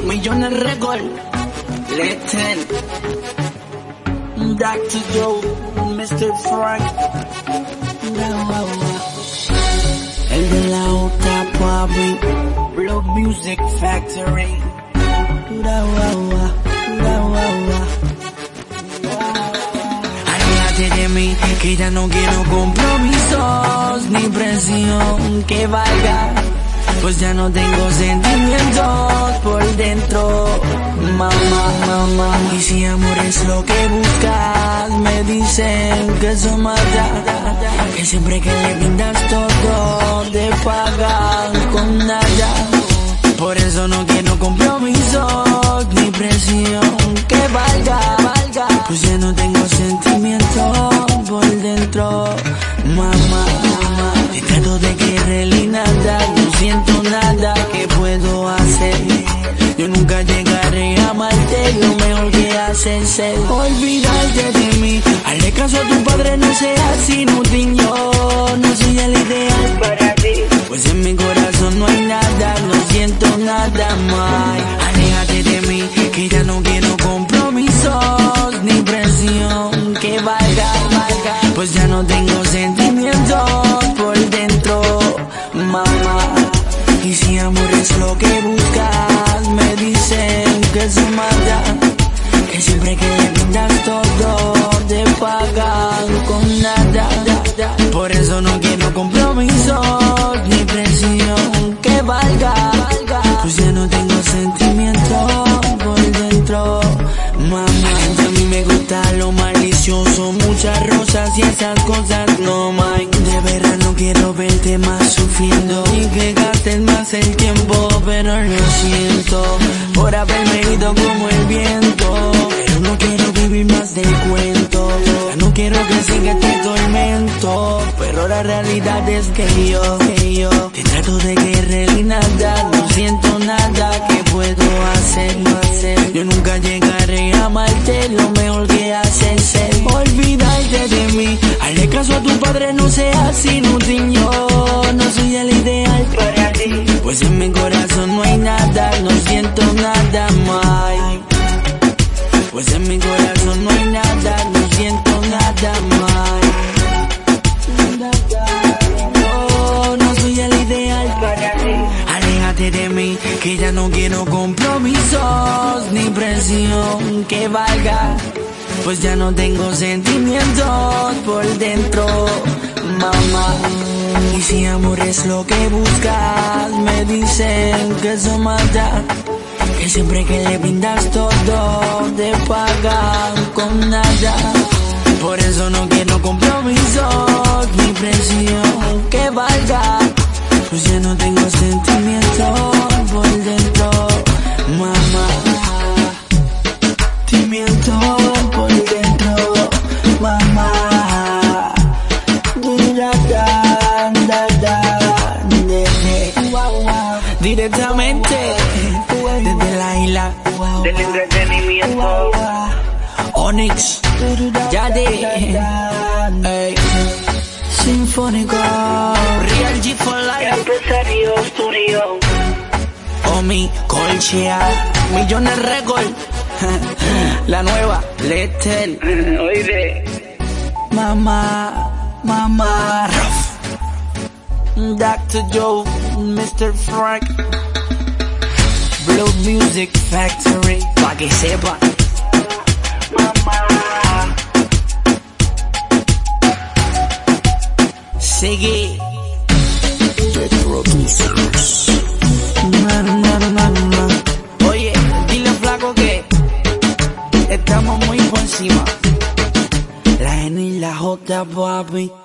Millones Record, Leten, Dr. Joe, Mr. Frank, el de la otra papi, Blow Music Factory, aléjate de mí, que ya no quiero compromisos ni presión que valga. Pues ya no tengo sentimientos por dentro, mamá. Y si amor es lo que buscas, me dicen que eso mata. Que siempre que le brindas todo, te pagan con nada. Por eso no quiero compromisos ni presión que valga. Pues ya no tengo sentimientos por dentro, mamá. Te trato de querer y nada, no siento nada que puedo hacer. Yo nunca llegaré a amarte, lo mejor que haces es olvidarte de mí. Hazle caso a tu padre, no seas inútil, yo no soy el ideal para ti. Pues en mi corazón no hay nada, no siento nada más. Aléjate de mí, que ya no quiero compromisos ni presión que valga. Pues ya no tengo sentimientos por dentro, mamá. Y si amor es lo que buscas, me dicen que se mata. Que siempre que le brindas todo, te pagan con nada. Por eso no quiero compromisos ni presión que valga. Pues ya no tengo sentimientos por dentro, mamá. A mí me gusta lo malicioso, muchas rosas y esas cosas no, Mike. De verdad no quiero verte más sufriendo y que gastes más el tiempo, pero lo siento por haberme ido como el viento. Pero no quiero vivir más del cuento, ya no quiero que siga este tormento. Pero la realidad es que yo te trato de querer y nada, no siento nada que puedo hacer. Yo nunca llegaré a amarte, lo mejor que haces es olvidarte de mí. Hazle caso a tu padre, no seas inútil, yo no soy el ideal para ti. Pues en mi corazón no hay nada, no siento nada más. Pues en mi corazón no hay nada, no siento nada más. Yo no soy el ideal para ti. Aléjate de mí, que ya no quiero compromisos ni presión que valga. Pues ya no tengo sentimientos por dentro, mamá. Y si amor es lo que buscas, me dicen que eso mata. Que siempre que le brindas todo, te pagan con nada. Por eso no quiero compromisos ni presión que valga. Pues ya no tengo sentimientos por dentro, mamá. Sentimientos por dentro, mamá. Directamente desde la isla del entretenimiento, Onyx, Yade, Sinfónico, Real G for Life, Empresario Studio, Omi, Colchea, Millones Record, la nueva, Leten, oíde, mamá, Dr. Joe, Mr. Frank, Blow Music Factory, pa' que sepa, mamá. Sigue The Producers. Oye, dile flaco que estamos muy por encima. La N y la J, papi.